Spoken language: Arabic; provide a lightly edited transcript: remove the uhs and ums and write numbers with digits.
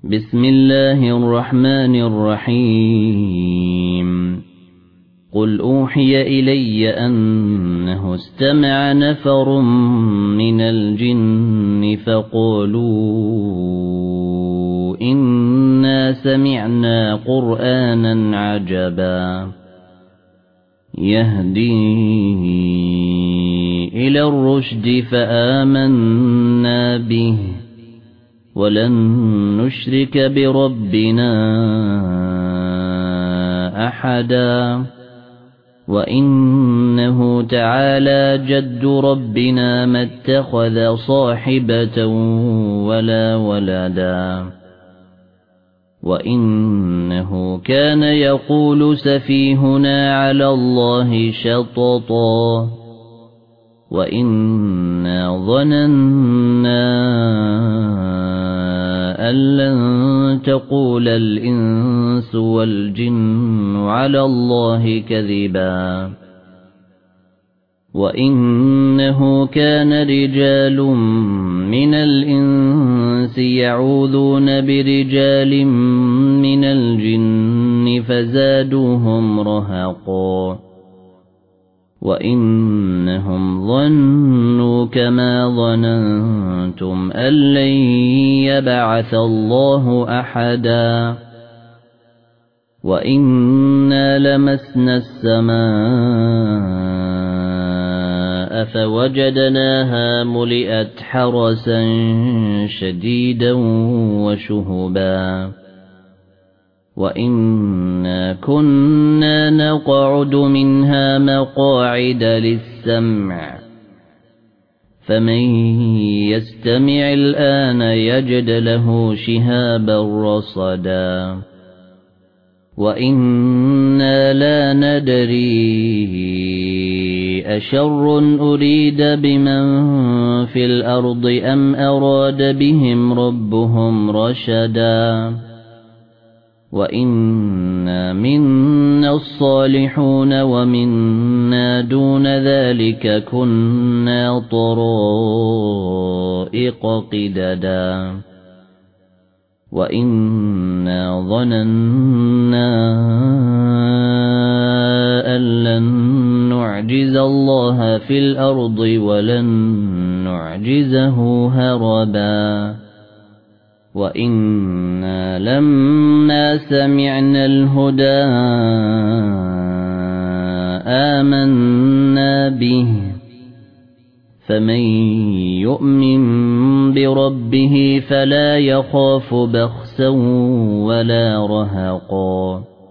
بسم الله الرحمن الرحيم قل أوحي إلي أنه استمع نفر من الجن فقالوا إنا سمعنا قرآنا عجبا يهدي إلى الرشد فآمنا به ولن نشرك بربنا أحدا وإنه تعالى جد ربنا ما اتخذ صاحبة ولا ولدا وإنه كان يقول سفيهنا على الله شططا وإنا ظننا أن لن تقول الإنس والجن على الله كذبا وإنه كان رجال من الإنس يعوذون برجال من الجن فزادوهم رهقا وإنهم ظنوا كما ظننتم أن لن يبعث الله أحدا وإنا لمسنا السماء فوجدناها ملئت حرسا شديدا وشهبا وإنا كنا نقعد منها مقاعد للسمع فمن يستمع الآن يجد له شهابا رصدا وإنا لا ندري أشر أريد بمن في الأرض أم أراد بهم ربهم رشدا وإنا منا الصالحون ومنا دون ذلك كنا طرائق قددا وإنا ظننا أن لن نعجز الله في الأرض ولن نعجزه هربا وإنا لما سمعنا الهدى آمنا به فمن يؤمن بربه فلا يخاف بخسا ولا رهقا